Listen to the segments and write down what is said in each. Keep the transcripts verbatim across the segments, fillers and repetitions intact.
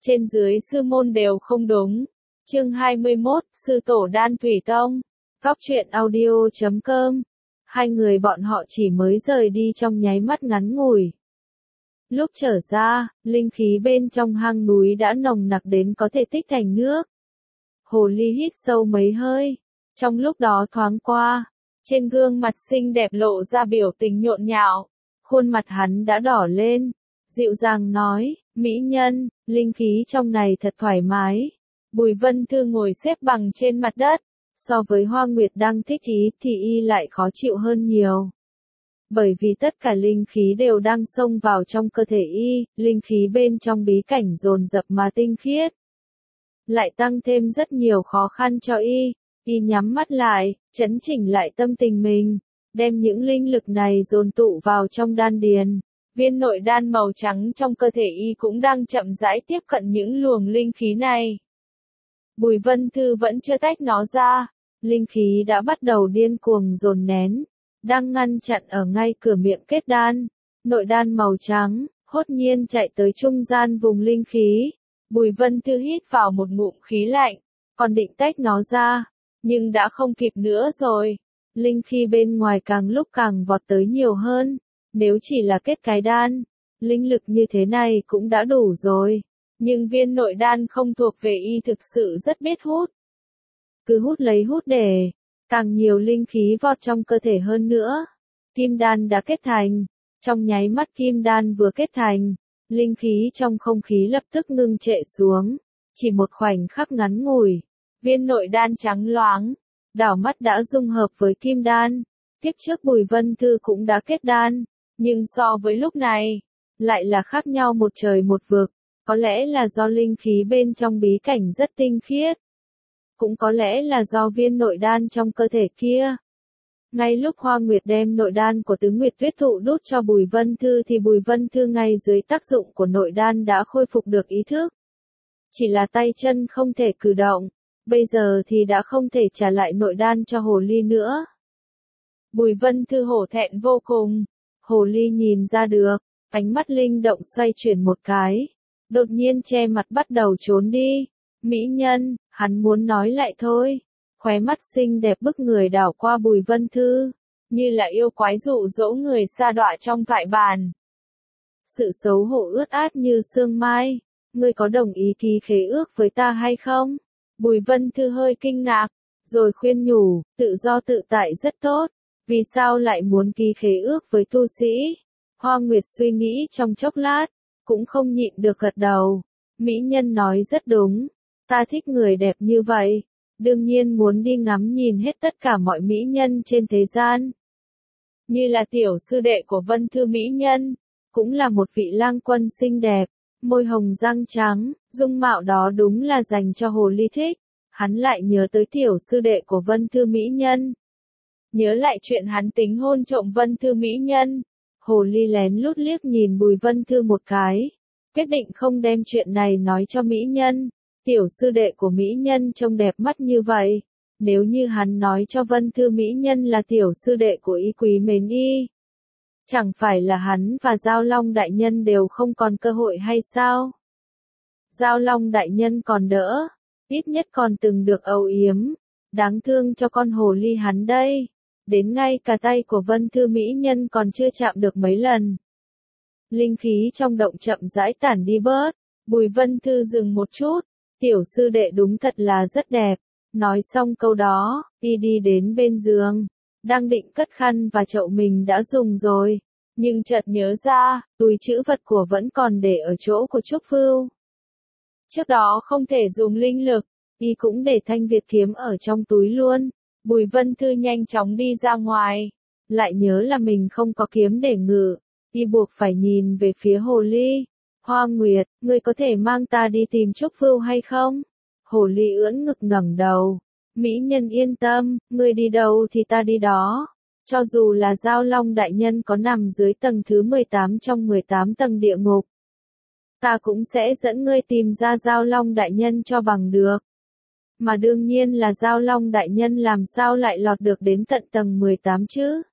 trên dưới sư môn đều không đúng. Chương hai mươi mốt, Sư Tổ Đan Thủy Tông. Góc truyện audio chấm com. Hai người bọn họ chỉ mới rời đi trong nháy mắt ngắn ngủi. Lúc trở ra, linh khí bên trong hang núi đã nồng nặc đến có thể tích thành nước. Hồ ly hít sâu mấy hơi. Trong lúc đó thoáng qua, trên gương mặt xinh đẹp lộ ra biểu tình nhộn nhạo. Khuôn mặt hắn đã đỏ lên. Dịu dàng nói, mỹ nhân, linh khí trong này thật thoải mái. Bùi Vân Thư ngồi xếp bằng trên mặt đất. So với Hoa Nguyệt đang thích ý thì y lại khó chịu hơn nhiều. Bởi vì tất cả linh khí đều đang xông vào trong cơ thể y, linh khí bên trong bí cảnh dồn dập mà tinh khiết. Lại tăng thêm rất nhiều khó khăn cho y, y nhắm mắt lại, chấn chỉnh lại tâm tình mình, đem những linh lực này dồn tụ vào trong đan điền. Viên nội đan màu trắng trong cơ thể y cũng đang chậm rãi tiếp cận những luồng linh khí này. Bùi Vân Thư vẫn chưa tách nó ra, linh khí đã bắt đầu điên cuồng dồn nén, đang ngăn chặn ở ngay cửa miệng kết đan. Nội đan màu trắng, hốt nhiên chạy tới trung gian vùng linh khí. Bùi Vân Thư hít vào một ngụm khí lạnh, còn định tách nó ra, nhưng đã không kịp nữa rồi. Linh khí bên ngoài càng lúc càng vọt tới nhiều hơn. Nếu chỉ là kết cái đan, linh lực như thế này cũng đã đủ rồi. Nhưng viên nội đan không thuộc về y thực sự rất biết hút. Cứ hút lấy hút để, càng nhiều linh khí vọt trong cơ thể hơn nữa. Kim đan đã kết thành. Trong nháy mắt kim đan vừa kết thành, linh khí trong không khí lập tức ngưng trệ xuống. Chỉ một khoảnh khắc ngắn ngủi, viên nội đan trắng loáng, đảo mắt đã dung hợp với kim đan. Tiếp trước Bùi Vân Thư cũng đã kết đan, nhưng so với lúc này, lại là khác nhau một trời một vực. Có lẽ là do linh khí bên trong bí cảnh rất tinh khiết. Cũng có lẽ là do viên nội đan trong cơ thể kia. Ngay lúc Hoa Nguyệt đem nội đan của Tứ Nguyệt Tuyết Thụ đút cho Bùi Vân Thư thì Bùi Vân Thư ngay dưới tác dụng của nội đan đã khôi phục được ý thức. Chỉ là tay chân không thể cử động, bây giờ thì đã không thể trả lại nội đan cho hồ ly nữa. Bùi Vân Thư hổ thẹn vô cùng. Hồ ly nhìn ra được, ánh mắt linh động xoay chuyển một cái. Đột nhiên che mặt bắt đầu trốn đi. Mỹ nhân, hắn muốn nói lại thôi. Khóe mắt xinh đẹp bức người đảo qua Bùi Vân Thư, như là yêu quái dụ dỗ người sa đọa trong thoại bàn. Sự xấu hổ ướt át như sương mai. Ngươi có đồng ý ký khế ước với ta hay không? Bùi Vân Thư hơi kinh ngạc, rồi khuyên nhủ, tự do tự tại rất tốt. Vì sao lại muốn ký khế ước với tu sĩ? Hoa Nguyệt suy nghĩ trong chốc lát, cũng không nhịn được gật đầu. Mỹ nhân nói rất đúng, ta thích người đẹp như vậy, đương nhiên muốn đi ngắm nhìn hết tất cả mọi mỹ nhân trên thế gian. Như là tiểu sư đệ của Vân Thư mỹ nhân, cũng là một vị lang quân xinh đẹp, môi hồng răng trắng, dung mạo đó đúng là dành cho hồ ly thích. Hắn lại nhớ tới tiểu sư đệ của Vân Thư mỹ nhân. Nhớ lại chuyện hắn tính hôn trộm Vân Thư mỹ nhân. Hồ ly lén lút liếc nhìn Bùi Vân Thư một cái, quyết định không đem chuyện này nói cho mỹ nhân. Tiểu sư đệ của mỹ nhân trông đẹp mắt như vậy, nếu như hắn nói cho Vân Thư mỹ nhân là tiểu sư đệ của y quý mến y, chẳng phải là hắn và Giao Long đại nhân đều không còn cơ hội hay sao? Giao Long đại nhân còn đỡ, ít nhất còn từng được âu yếm, đáng thương cho con hồ ly hắn đây. Đến ngay cả tay của Vân Thư mỹ nhân còn chưa chạm được mấy lần. Linh khí trong động chậm rãi tản đi bớt. Bùi Vân Thư dừng một chút. Tiểu sư đệ đúng thật là rất đẹp. Nói xong câu đó, y đi đến bên giường. Đang định cất khăn và chậu mình đã dùng rồi. Nhưng chợt nhớ ra, túi trữ vật của vẫn còn để ở chỗ của Trúc Vưu. Trước đó không thể dùng linh lực, y cũng để thanh Việt kiếm ở trong túi luôn. Bùi Vân Thư nhanh chóng đi ra ngoài, lại nhớ là mình không có kiếm để ngự, y buộc phải nhìn về phía hồ ly. Hoa Nguyệt, ngươi có thể mang ta đi tìm Trúc Vưu hay không? Hồ ly ưỡn ngực ngẩng đầu. Mỹ nhân yên tâm, ngươi đi đâu thì ta đi đó. Cho dù là Giao Long đại nhân có nằm dưới tầng thứ mười tám trong mười tám tầng địa ngục, ta cũng sẽ dẫn ngươi tìm ra Giao Long đại nhân cho bằng được. Mà đương nhiên là Giao Long đại nhân làm sao lại lọt được đến tận tầng mười tám chứ?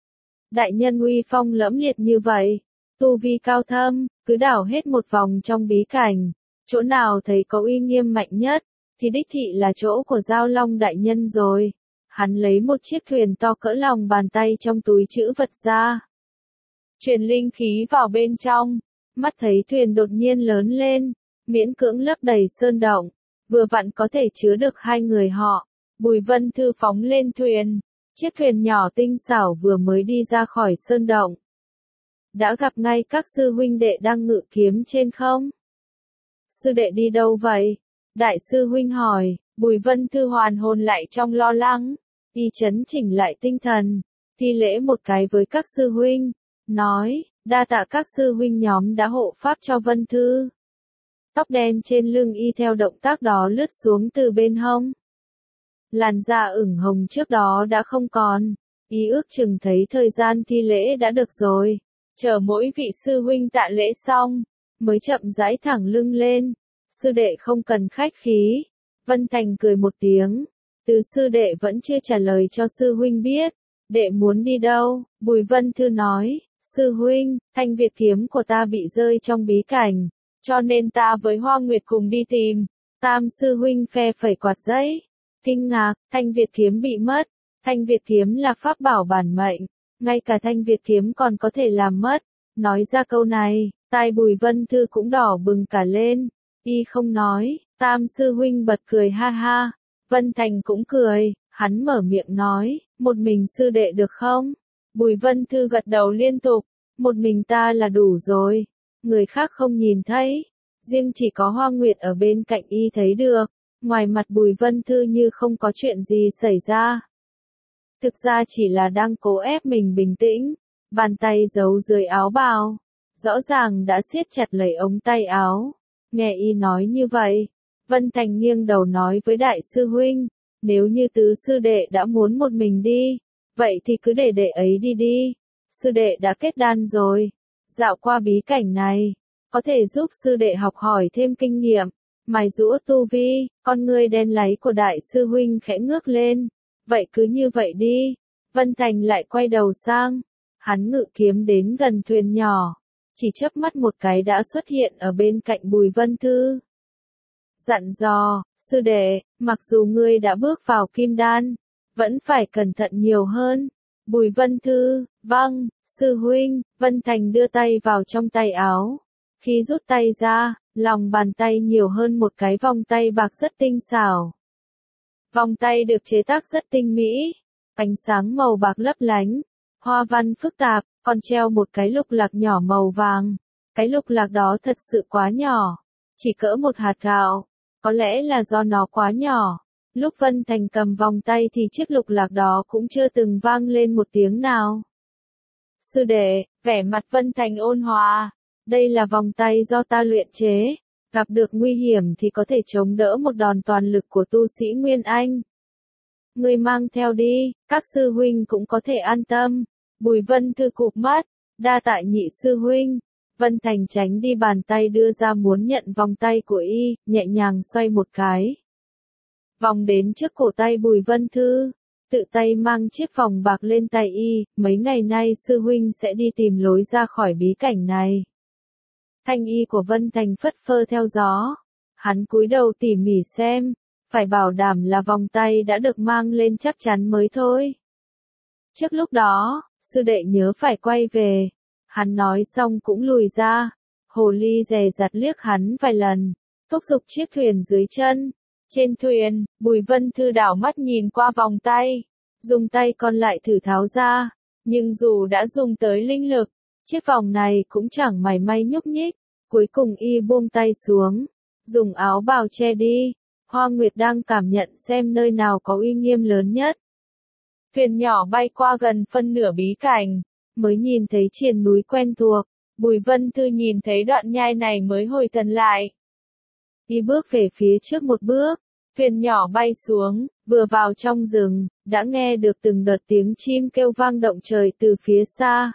Đại nhân uy phong lẫm liệt như vậy, tu vi cao thâm, cứ đảo hết một vòng trong bí cảnh, Chỗ nào thấy có uy nghiêm mạnh nhất, thì đích thị là chỗ của Giao Long đại nhân rồi. Hắn lấy một chiếc thuyền to cỡ lòng bàn tay trong túi trữ vật ra. Truyền linh khí vào bên trong, mắt thấy thuyền đột nhiên lớn lên, miễn cưỡng lấp đầy sơn động, vừa vặn có thể chứa được hai người họ. Bùi Vân Thư phóng lên thuyền, chiếc thuyền nhỏ tinh xảo vừa mới đi ra khỏi sơn động. Đã gặp ngay các sư huynh đệ đang ngự kiếm trên không. Sư đệ đi đâu vậy? Đại sư huynh hỏi. Bùi Vân Thư hoàn hồn lại trong lo lắng, y chấn chỉnh lại tinh thần, thi lễ một cái với các sư huynh, nói, đa tạ các sư huynh nhóm đã hộ pháp cho Vân Thư. Tóc đen trên lưng y theo động tác đó lướt xuống từ bên hông. Làn da ửng hồng trước đó đã không còn, y ước chừng thấy thời gian thi lễ đã được rồi, chờ mỗi vị sư huynh tạ lễ xong, mới chậm rãi thẳng lưng lên. Sư đệ không cần khách khí. Vân Thành cười một tiếng. Tứ sư đệ vẫn chưa trả lời cho sư huynh biết. Đệ muốn đi đâu? Bùi Vân Thư nói. Sư huynh, thanh Việt kiếm của ta bị rơi trong bí cảnh, cho nên ta với Hoa Nguyệt cùng đi tìm. Tam sư huynh phe phẩy quạt giấy. Kinh ngạc, thanh Việt kiếm bị mất. Thanh Việt kiếm là pháp bảo bản mệnh. Ngay cả thanh Việt kiếm còn có thể làm mất. Nói ra câu này, tai Bùi Vân Thư cũng đỏ bừng cả lên. Y không nói, Tam sư huynh bật cười ha ha. Vân Thành cũng cười, hắn mở miệng nói, một mình sư đệ được không? Bùi Vân Thư gật đầu liên tục, một mình ta là đủ rồi. Người khác không nhìn thấy, riêng chỉ có Hoa Nguyệt ở bên cạnh y thấy được. Ngoài mặt Bùi Vân Thư như không có chuyện gì xảy ra. Thực ra chỉ là đang cố ép mình bình tĩnh, bàn tay giấu dưới áo bào, rõ ràng đã siết chặt lấy ống tay áo. Nghe y nói như vậy, Vân Thành nghiêng đầu nói với đại sư huynh, nếu như tứ sư đệ đã muốn một mình đi, vậy thì cứ để đệ ấy đi đi. Sư đệ đã kết đan rồi, dạo qua bí cảnh này, có thể giúp sư đệ học hỏi thêm kinh nghiệm, mài giũa tu vi. Con ngươi đen láy của đại sư huynh khẽ ngước lên, vậy cứ như vậy đi. Vân Thành lại quay đầu sang, hắn ngự kiếm đến gần thuyền nhỏ, chỉ chớp mắt một cái đã xuất hiện ở bên cạnh Bùi Vân Thư. Dặn dò, sư đệ, mặc dù ngươi đã bước vào kim đan, vẫn phải cẩn thận nhiều hơn. Bùi Vân Thư, vâng, sư huynh. Vân Thành đưa tay vào trong tay áo. Khi rút tay ra, lòng bàn tay nhiều hơn một cái vòng tay bạc rất tinh xảo. Vòng tay được chế tác rất tinh mỹ, ánh sáng màu bạc lấp lánh, hoa văn phức tạp, còn treo một cái lục lạc nhỏ màu vàng. Cái lục lạc đó thật sự quá nhỏ, chỉ cỡ một hạt gạo, có lẽ là do nó quá nhỏ. Lúc Vân Thành cầm vòng tay thì chiếc lục lạc đó cũng chưa từng vang lên một tiếng nào. Sư đệ, vẻ mặt Vân Thành ôn hòa, đây là vòng tay do ta luyện chế, gặp được nguy hiểm thì có thể chống đỡ một đòn toàn lực của tu sĩ Nguyên Anh. Ngươi mang theo đi, các sư huynh cũng có thể an tâm. Bùi Vân Thư cụp mắt, đa tạ nhị sư huynh. Vân Thành tránh đi bàn tay đưa ra muốn nhận vòng tay của y, nhẹ nhàng xoay một cái. Vòng đến trước cổ tay Bùi Vân Thư, tự tay mang chiếc vòng bạc lên tay y, mấy ngày nay sư huynh sẽ đi tìm lối ra khỏi bí cảnh này. Thanh y của Vân Thành phất phơ theo gió, hắn cúi đầu tỉ mỉ xem, phải bảo đảm là vòng tay đã được mang lên chắc chắn mới thôi. Trước lúc đó, sư đệ nhớ phải quay về. Hắn nói xong cũng lùi ra. Hồ ly dè dặt liếc hắn vài lần, thúc giục chiếc thuyền dưới chân. Trên thuyền, Bùi Vân Thư đảo mắt nhìn qua vòng tay, dùng tay còn lại thử tháo ra, nhưng dù đã dùng tới linh lực, chiếc vòng này cũng chẳng mảy may nhúc nhích. Cuối cùng y buông tay xuống, dùng áo bào che đi. Hoa Nguyệt đang cảm nhận xem nơi nào có uy nghiêm lớn nhất. Thuyền nhỏ bay qua gần phân nửa bí cảnh, mới nhìn thấy triền núi quen thuộc. Bùi Vân Thư nhìn thấy đoạn nhai này mới hồi thần lại. Y bước về phía trước một bước, thuyền nhỏ bay xuống, vừa vào trong rừng, đã nghe được từng đợt tiếng chim kêu vang động trời từ phía xa.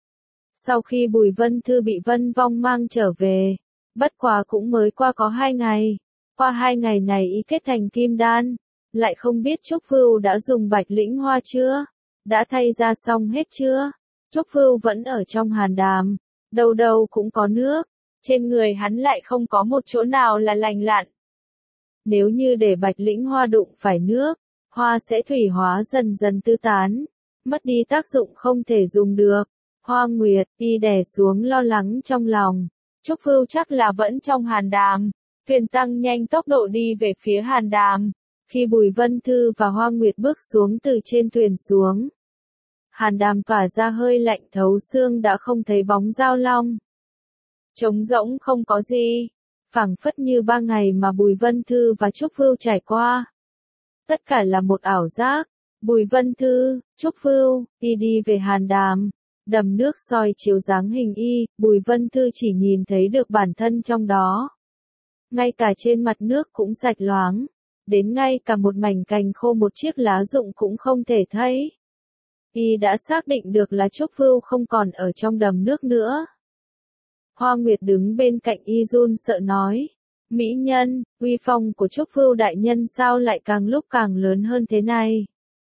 Sau khi Bùi Vân Thư bị Vân Vong mang trở về, bất quá cũng mới qua có hai ngày. Qua hai ngày này y kết thành kim đan, lại không biết Trúc Vưu đã dùng bạch lĩnh hoa chưa? Đã thay ra xong hết chưa? Trúc Vưu vẫn ở trong hàn đàm, đâu đâu cũng có nước. trên người hắn lại không có một chỗ nào là lành lặn. Nếu như để Bạch Lĩnh Hoa đụng phải nước, hoa sẽ thủy hóa dần dần tứ tán, mất đi tác dụng không thể dùng được. Hoa Nguyệt, y đè xuống lo lắng trong lòng. Trúc Vưu chắc là vẫn trong Hàn Đàm. Thuyền tăng nhanh tốc độ đi về phía Hàn Đàm. Khi Bùi Vân Thư và Hoa Nguyệt bước xuống từ trên thuyền xuống, Hàn Đàm tỏa ra hơi lạnh thấu xương, đã không thấy bóng Dao Long. Trống rỗng không có gì, phảng phất như ba ngày mà Bùi Vân Thư và Trúc Vưu trải qua. Tất cả là một ảo giác. Bùi Vân Thư, Trúc Vưu, y đi về Hàn Đàm. Đầm nước soi chiếu dáng hình y, Bùi Vân Thư chỉ nhìn thấy được bản thân trong đó. Ngay cả trên mặt nước cũng sạch loáng, đến ngay cả một mảnh cành khô, một chiếc lá rụng cũng không thể thấy. Y đã xác định được là Trúc Vưu không còn ở trong đầm nước nữa. Hoa Nguyệt đứng bên cạnh y run sợ nói, mỹ nhân, uy phong của Trúc Vưu đại nhân sao lại càng lúc càng lớn hơn thế này?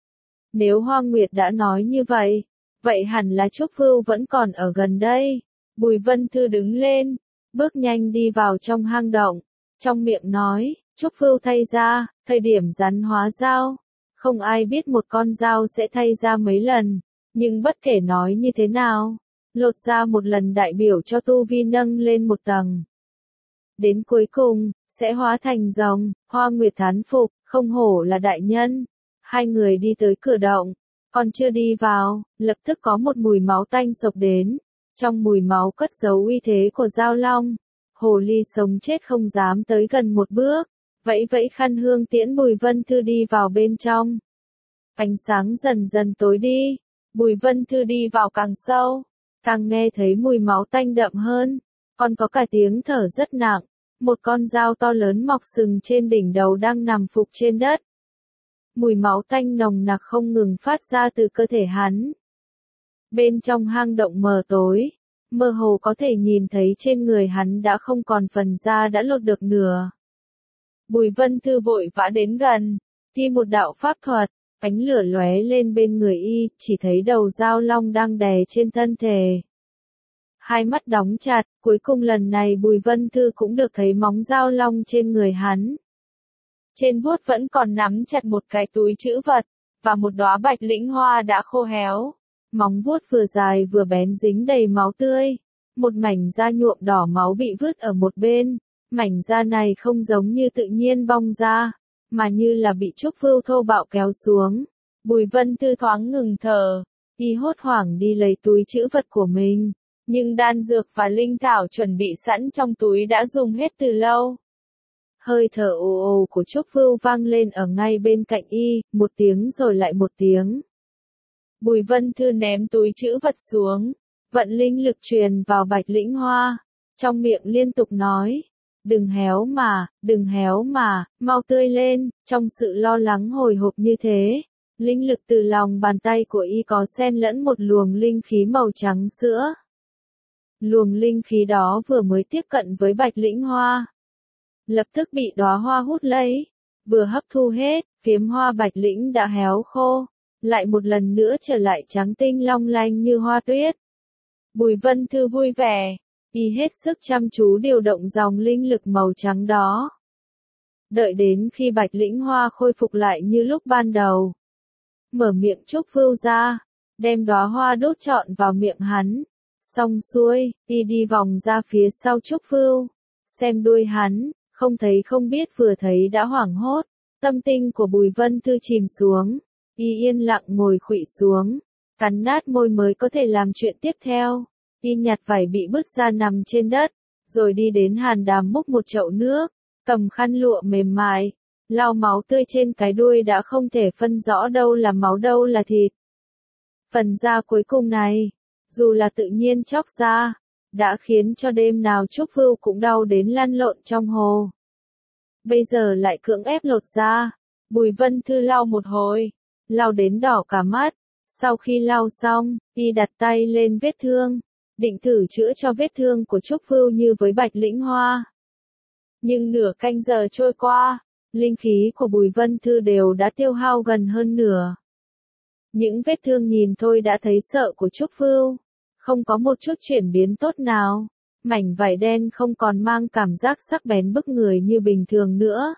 Nếu Hoa Nguyệt đã nói như vậy, vậy hẳn là Trúc Vưu vẫn còn ở gần đây. Bùi Vân Thư đứng lên, bước nhanh đi vào trong hang động, trong miệng nói, Trúc Vưu thay ra, thời điểm rắn hóa dao. Không ai biết một con dao sẽ thay ra mấy lần, nhưng bất kể nói như thế nào, lột ra một lần đại biểu cho tu vi nâng lên một tầng. Đến cuối cùng, sẽ hóa thành rồng. Hoa Nguyệt thán phục, không hổ là đại nhân. Hai người đi tới cửa động, còn chưa đi vào, lập tức có một mùi máu tanh xộc đến. Trong mùi máu cất giấu uy thế của Dao Long. Hồ ly sống chết không dám tới gần một bước, vẫy vẫy khăn hương tiễn Bùi Vân Thư đi vào bên trong. Ánh sáng dần dần tối đi, Bùi Vân Thư đi vào càng sâu, càng nghe thấy mùi máu tanh đậm hơn, còn có cả tiếng thở rất nặng. Một con dao to lớn mọc sừng trên đỉnh đầu đang nằm phục trên đất. Mùi máu tanh nồng nặc không ngừng phát ra từ cơ thể hắn. Bên trong hang động mờ tối, mơ hồ có thể nhìn thấy trên người hắn đã không còn phần da đã lột được nửa. Bùi Vân Thư vội vã đến gần, thi một đạo pháp thuật, ánh lửa lóe lên bên người y, chỉ thấy đầu Dao Long đang đè trên thân thể. Hai mắt đóng chặt, cuối cùng lần này Bùi Vân Thư cũng được thấy móng Dao Long trên người hắn. Trên vuốt vẫn còn nắm chặt một cái túi trữ vật, và một đóa bạch lĩnh hoa đã khô héo. Móng vuốt vừa dài vừa bén dính đầy máu tươi. Một mảnh da nhuộm đỏ máu bị vứt ở một bên. Mảnh da này không giống như tự nhiên bong ra, mà như là bị Trúc Vưu thô bạo kéo xuống. Bùi Vân Thư thoáng ngừng thở, y hốt hoảng đi lấy túi trữ vật của mình. Nhưng đan dược và linh thảo chuẩn bị sẵn trong túi đã dùng hết từ lâu. Hơi thở ồ ồ của Trúc Vưu vang lên ở ngay bên cạnh y, một tiếng rồi lại một tiếng. Bùi Vân Thư ném túi trữ vật xuống, vận linh lực truyền vào bạch lĩnh hoa, trong miệng liên tục nói, đừng héo mà, đừng héo mà, mau tươi lên. Trong sự lo lắng hồi hộp như thế, linh lực từ lòng bàn tay của y có xen lẫn một luồng linh khí màu trắng sữa. Luồng linh khí đó vừa mới tiếp cận với bạch lĩnh hoa, lập tức bị đóa hoa hút lấy, vừa hấp thu hết, phiếm hoa bạch lĩnh đã héo khô, lại một lần nữa trở lại trắng tinh long lanh như hoa tuyết. Bùi Vân Thư vui vẻ, y hết sức chăm chú điều động dòng linh lực màu trắng đó. Đợi đến khi bạch lĩnh hoa khôi phục lại như lúc ban đầu, mở miệng Trúc Vưu ra, đem đóa hoa đốt trọn vào miệng hắn. Xong xuôi, y đi vòng ra phía sau Trúc Vưu, xem đuôi hắn, không thấy không biết vừa thấy đã hoảng hốt, tâm tinh của Bùi Vân Thư chìm xuống, y yên lặng ngồi khuỵu xuống, cắn nát môi mới có thể làm chuyện tiếp theo. Y nhặt vải bị bứt ra nằm trên đất, rồi đi đến Hàn Đàm múc một chậu nước, cầm khăn lụa mềm mại, lau máu tươi trên cái đuôi đã không thể phân rõ đâu là máu đâu là thịt. Phần da cuối cùng này, dù là tự nhiên chóc ra, đã khiến cho đêm nào Trúc Vưu cũng đau đến lăn lộn trong hồ. Bây giờ lại cưỡng ép lột ra, Bùi Vân Thư lau một hồi, lau đến đỏ cả mắt. Sau khi lau xong, y đặt tay lên vết thương, định thử chữa cho vết thương của Trúc Vưu như với bạch lĩnh hoa. Nhưng nửa canh giờ trôi qua, linh khí của Bùi Vân Thư đều đã tiêu hao gần hơn nửa. Những vết thương nhìn thôi đã thấy sợ của Trúc Vưu, không có một chút chuyển biến tốt nào. mảnh vải đen không còn mang cảm giác sắc bén bức người như bình thường nữa.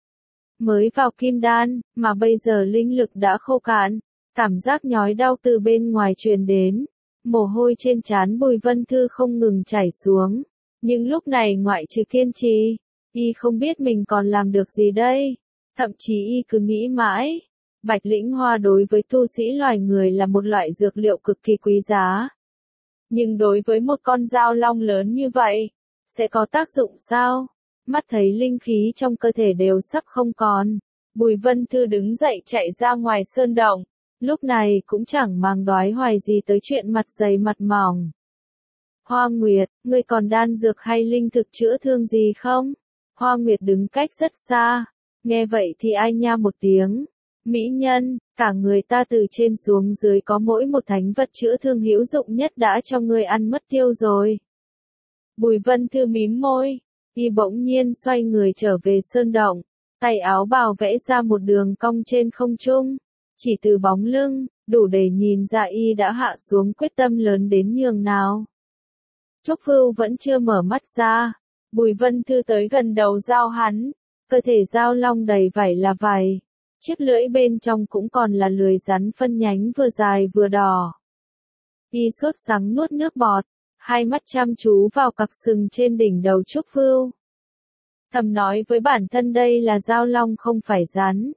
Mới vào kim đan, mà bây giờ linh lực đã khô cạn, cảm giác nhói đau từ bên ngoài truyền đến, mồ hôi trên trán Bùi Vân Thư không ngừng chảy xuống, nhưng lúc này ngoại trừ kiên trì, y không biết mình còn làm được gì đây, thậm chí y cứ nghĩ mãi, Bạch Lĩnh Hoa đối với tu sĩ loài người là một loại dược liệu cực kỳ quý giá. Nhưng đối với một con dao long lớn như vậy, sẽ có tác dụng sao? Mắt thấy linh khí trong cơ thể đều sắp không còn, Bùi Vân Thư đứng dậy chạy ra ngoài sơn động, lúc này cũng chẳng màng đoái hoài gì tới chuyện mặt dày mặt mỏng. Hoa Nguyệt, ngươi còn đan dược hay linh thực chữa thương gì không? Hoa Nguyệt đứng cách rất xa, nghe vậy thì ai nha một tiếng. Mỹ nhân, cả người ta từ trên xuống dưới có mỗi một thánh vật chữa thương hữu dụng nhất đã cho ngươi ăn mất tiêu rồi. Bùi Vân Thư mím môi, y bỗng nhiên xoay người trở về sơn động, tay áo bào vẽ ra một đường cong trên không trung, chỉ từ bóng lưng, đủ để nhìn ra y đã hạ xuống quyết tâm lớn đến nhường nào. Trúc Vưu vẫn chưa mở mắt ra, Bùi Vân Thư tới gần đầu dao hắn, cơ thể dao long đầy vảy là vảy. Chiếc lưỡi bên trong cũng còn là lưỡi rắn phân nhánh vừa dài vừa đỏ. Y sốt sắng nuốt nước bọt, hai mắt chăm chú vào cặp sừng trên đỉnh đầu Trúc Vưu. Thầm nói với bản thân đây là dao long không phải rắn.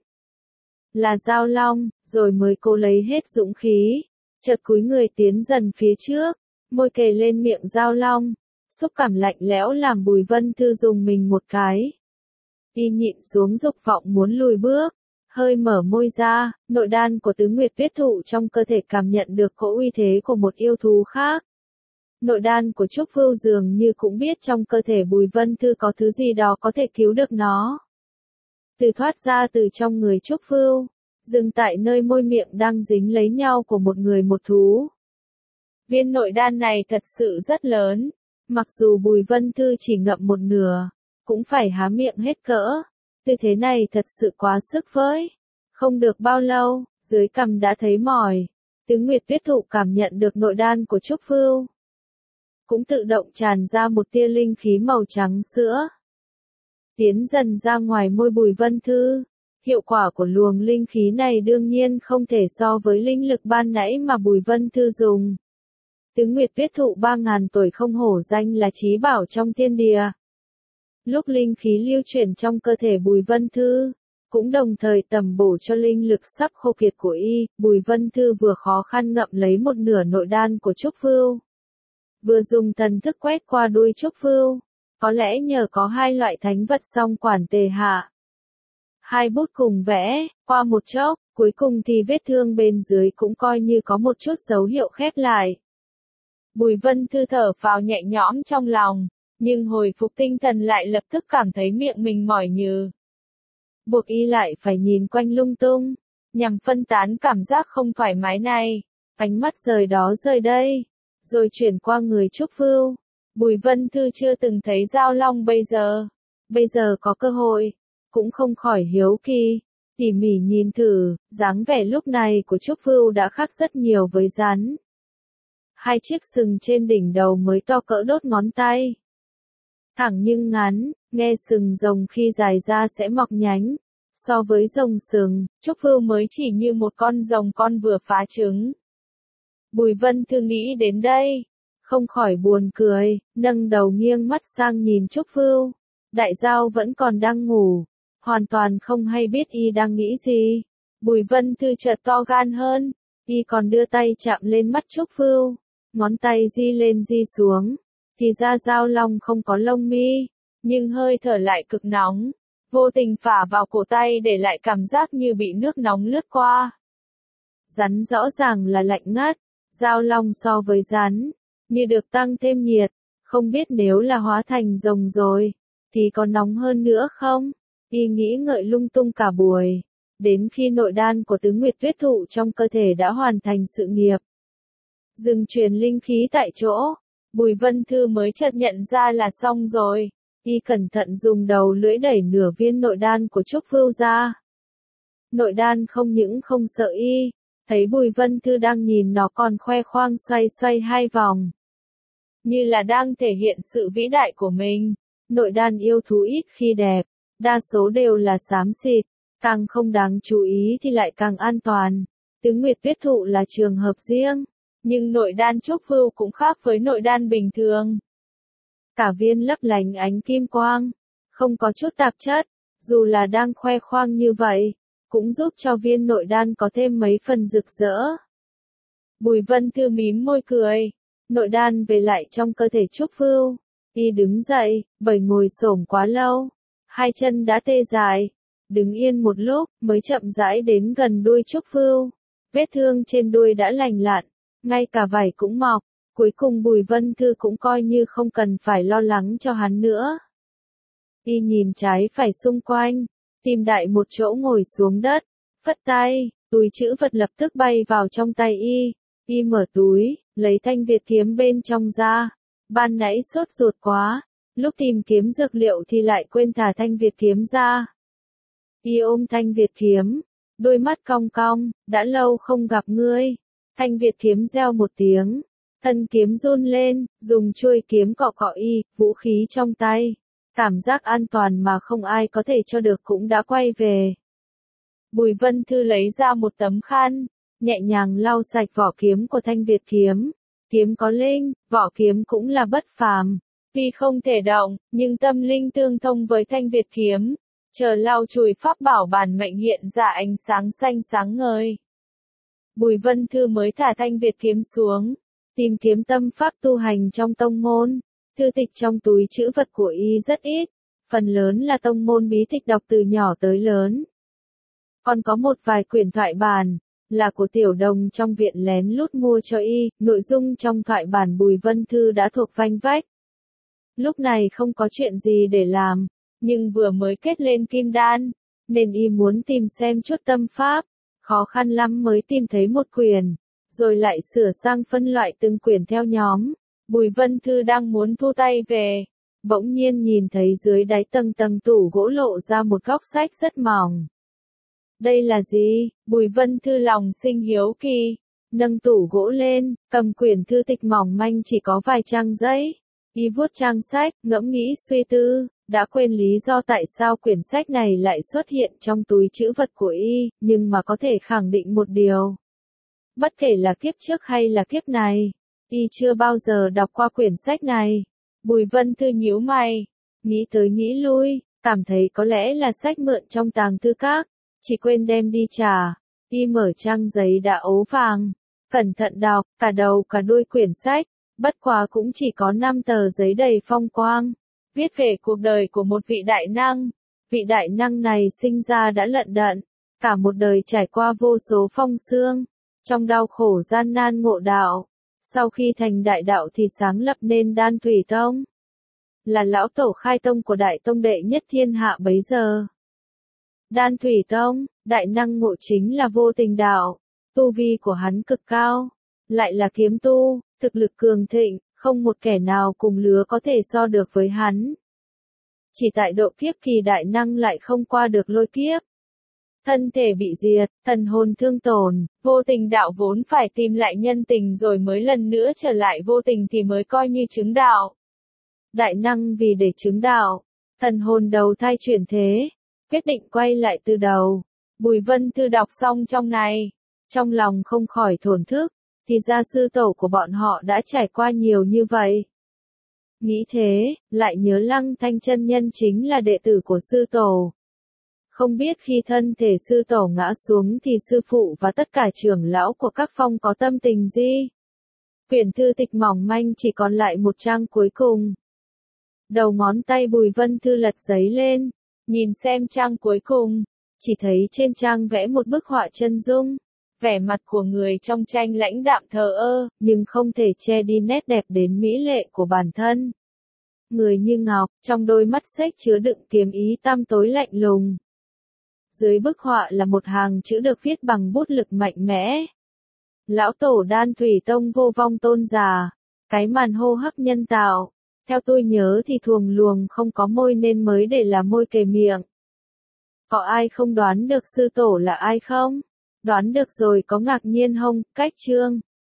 Là dao long, rồi mới cố lấy hết dũng khí, chợt cúi người tiến dần phía trước, môi kề lên miệng dao long, xúc cảm lạnh lẽo làm Bùi Vân Thư dùng mình một cái. Y nhịn xuống dục vọng muốn lùi bước. Hơi mở môi ra, nội đan của Tứ Nguyệt Tuyết Thụ trong cơ thể cảm nhận được cỗ uy thế của một yêu thú khác. Nội đan của Trúc Vưu dường như cũng biết trong cơ thể Bùi Vân Thư có thứ gì đó có thể cứu được nó. Từ thoát ra từ trong người Trúc Vưu, dừng tại nơi môi miệng đang dính lấy nhau của một người một thú. Viên nội đan này thật sự rất lớn, mặc dù Bùi Vân Thư chỉ ngậm một nửa, cũng phải há miệng hết cỡ. Tư thế này thật sự quá sức với. Không được bao lâu, dưới cằm đã thấy mỏi. Tứ Nguyệt Tuyết Thụ cảm nhận được nội đan của Trúc Vưu. Cũng tự động tràn ra một tia linh khí màu trắng sữa. Tiến dần ra ngoài môi Bùi Vân Thư. Hiệu quả của luồng linh khí này đương nhiên không thể so với linh lực ban nãy mà Bùi Vân Thư dùng. Tứ Nguyệt Tuyết Thụ ba ngàn tuổi không hổ danh là chí bảo trong thiên địa. Lúc linh khí lưu chuyển trong cơ thể Bùi Vân Thư, cũng đồng thời tầm bổ cho linh lực sắp khô kiệt của y, Bùi Vân Thư vừa khó khăn ngậm lấy một nửa nội đan của Trúc Vưu. Vừa dùng thần thức quét qua đuôi Trúc Vưu, có lẽ nhờ có hai loại thánh vật song quản tề hạ. Hai bút cùng vẽ, qua một chốc, cuối cùng thì vết thương bên dưới cũng coi như có một chút dấu hiệu khép lại. Bùi Vân Thư thở phào nhẹ nhõm trong lòng. Nhưng hồi phục tinh thần lại lập tức cảm thấy miệng mình mỏi nhừ. Buộc y lại phải nhìn quanh lung tung, nhằm phân tán cảm giác không thoải mái này, ánh mắt rời đó rời đây, rồi chuyển qua người Trúc Vưu. Bùi Vân Thư chưa từng thấy dao long bây giờ, bây giờ có cơ hội, cũng không khỏi hiếu kỳ, tỉ mỉ nhìn thử, dáng vẻ lúc này của Trúc Vưu đã khác rất nhiều với rắn. Hai chiếc sừng trên đỉnh đầu mới to cỡ đốt ngón tay. Thẳng nhưng ngắn, nghe sừng rồng khi dài ra sẽ mọc nhánh. So với rồng sừng, Trúc Vưu mới chỉ như một con rồng con vừa phá trứng. Bùi Vân Thư nghĩ đến đây, không khỏi buồn cười, nâng đầu nghiêng mắt sang nhìn Trúc Vưu. Đại dao vẫn còn đang ngủ, hoàn toàn không hay biết y đang nghĩ gì. Bùi Vân Thư chợt to gan hơn, y còn đưa tay chạm lên mắt Trúc Vưu, ngón tay di lên di xuống. Thì ra dao long không có lông mi, nhưng hơi thở lại cực nóng, vô tình phả vào cổ tay để lại cảm giác như bị nước nóng lướt qua. Rắn rõ ràng là lạnh ngắt, dao long so với rắn, như được tăng thêm nhiệt, không biết nếu là hóa thành rồng rồi, thì có nóng hơn nữa không? Y nghĩ ngợi lung tung cả buổi, đến khi nội đan của Tứ Nguyệt Tuyết Thụ trong cơ thể đã hoàn thành sự nghiệp. Dừng truyền linh khí tại chỗ. Bùi Vân Thư mới chợt nhận ra là xong rồi, y cẩn thận dùng đầu lưỡi đẩy nửa viên nội đan của Trúc Vưu ra. Nội đan không những không sợ y, thấy Bùi Vân Thư đang nhìn nó còn khoe khoang xoay xoay hai vòng. như là đang thể hiện sự vĩ đại của mình. Nội đan yêu thú ít khi đẹp, đa số đều là xám xịt, càng không đáng chú ý thì lại càng an toàn. Tứ Nguyệt Tuyết Thụ là trường hợp riêng, nhưng nội đan trúc vưu cũng khác với nội đan bình thường. Cả viên lấp lánh ánh kim quang, không có chút tạp chất, dù là đang khoe khoang như vậy, cũng giúp cho viên nội đan có thêm mấy phần rực rỡ. Bùi Vân Thư mím môi cười, nội đan về lại trong cơ thể trúc vưu, y đứng dậy, bởi ngồi xổm quá lâu, hai chân đã tê dại, đứng yên một lúc mới chậm rãi đến gần đuôi trúc vưu, vết thương trên đuôi đã lành lặn, ngay cả vảy cũng mọc, cuối cùng Bùi Vân Thư cũng coi như không cần phải lo lắng cho hắn nữa. Y nhìn trái phải xung quanh, tìm đại một chỗ ngồi xuống đất, phất tay, túi trữ vật lập tức bay vào trong tay y, y mở túi, lấy thanh Việt kiếm bên trong ra, ban nãy sốt ruột quá, lúc tìm kiếm dược liệu thì lại quên thả thanh Việt kiếm ra. Y ôm thanh Việt kiếm, đôi mắt cong cong, đã lâu không gặp ngươi, thanh Việt kiếm reo một tiếng, thân kiếm run lên, dùng chuôi kiếm cọ cọ y, vũ khí trong tay. Cảm giác an toàn mà không ai có thể cho được cũng đã quay về. Bùi Vân Thư lấy ra một tấm khăn, nhẹ nhàng lau sạch vỏ kiếm của thanh Việt kiếm. Kiếm có linh, vỏ kiếm cũng là bất phàm. Tuy không thể động, nhưng tâm linh tương thông với thanh Việt kiếm. Chờ lau chùi pháp bảo bản mệnh hiện ra ánh sáng xanh sáng ngời. Bùi Vân Thư mới thả thanh Việt kiếm xuống, tìm kiếm tâm pháp tu hành trong tông môn. Thư tịch trong túi trữ vật của y rất ít, phần lớn là tông môn bí tịch đọc từ nhỏ tới lớn. Còn có một vài quyển thoại bản, là của tiểu đồng trong viện lén lút mua cho y, nội dung trong thoại bản Bùi Vân Thư đã thuộc vanh vách. Lúc này không có chuyện gì để làm, nhưng vừa mới kết lên kim đan, nên y muốn tìm xem chút tâm pháp, khó khăn lắm mới tìm thấy một quyển, rồi lại sửa sang phân loại từng quyển theo nhóm. Bùi Vân Thư đang muốn thu tay về, bỗng nhiên nhìn thấy dưới đáy tầng tầng tủ gỗ lộ ra một góc sách rất mỏng. Đây là gì? Bùi Vân Thư lòng sinh hiếu kỳ, nâng tủ gỗ lên, cầm quyển thư tịch mỏng manh chỉ có vài trang giấy. Y vuốt trang sách, ngẫm nghĩ suy tư, đã quên lý do tại sao quyển sách này lại xuất hiện trong túi trữ vật của y, nhưng mà có thể khẳng định một điều. Bất kể là kiếp trước hay là kiếp này, y chưa bao giờ đọc qua quyển sách này. Bùi Vân Thư nhíu mày, nghĩ tới nghĩ lui, cảm thấy có lẽ là sách mượn trong tàng thư các, chỉ quên đem đi trả. Y mở trang giấy đã ố vàng, cẩn thận đọc, cả đầu cả đuôi quyển sách, bất quá cũng chỉ có năm tờ giấy đầy phong quang, viết về cuộc đời của một vị đại năng. Vị đại năng này sinh ra đã lận đận, cả một đời trải qua vô số phong sương, trong đau khổ gian nan ngộ đạo. Sau khi thành đại đạo thì sáng lập nên Đan Thủy Tông, là lão tổ khai tông của đại tông đệ nhất thiên hạ bấy giờ. Đan Thủy Tông, đại năng ngộ chính là vô tình đạo, tu vi của hắn cực cao, lại là kiếm tu, thực lực cường thịnh, không một kẻ nào cùng lứa có thể so được với hắn. Chỉ tại độ kiếp kỳ đại năng lại không qua được lôi kiếp. Thân thể bị diệt, thần hồn thương tổn, vô tình đạo vốn phải tìm lại nhân tình rồi mới lần nữa trở lại vô tình thì mới coi như chứng đạo. Đại năng vì để chứng đạo, thần hồn đầu thai chuyển thế, quyết định quay lại từ đầu. Bùi Vân Thư đọc xong trong này, trong lòng không khỏi thổn thức, thì ra sư tổ của bọn họ đã trải qua nhiều như vậy. Nghĩ thế, lại nhớ Lăng Thanh chân nhân chính là đệ tử của sư tổ. Không biết khi thân thể sư tổ ngã xuống thì sư phụ và tất cả trưởng lão của các phong có tâm tình gì? Quyển thư tịch mỏng manh chỉ còn lại một trang cuối cùng. Đầu ngón tay Bùi Vân Thư lật giấy lên, nhìn xem trang cuối cùng, chỉ thấy trên trang vẽ một bức họa chân dung. Vẻ mặt của người trong tranh lãnh đạm thờ ơ, nhưng không thể che đi nét đẹp đến mỹ lệ của bản thân. Người như ngọc, trong đôi mắt xếch chứa đựng kiếm ý tăm tối lạnh lùng. Dưới bức họa là một hàng chữ được viết bằng bút lực mạnh mẽ. Lão tổ Đan Thủy Tông vô vong tôn giả, cái màn hô hấp nhân tạo. Theo tôi nhớ thì thuồng luồng không có môi nên mới để là môi kề miệng. Có ai không đoán được sư tổ là ai không? Đoán được rồi có ngạc nhiên không? Cách chương.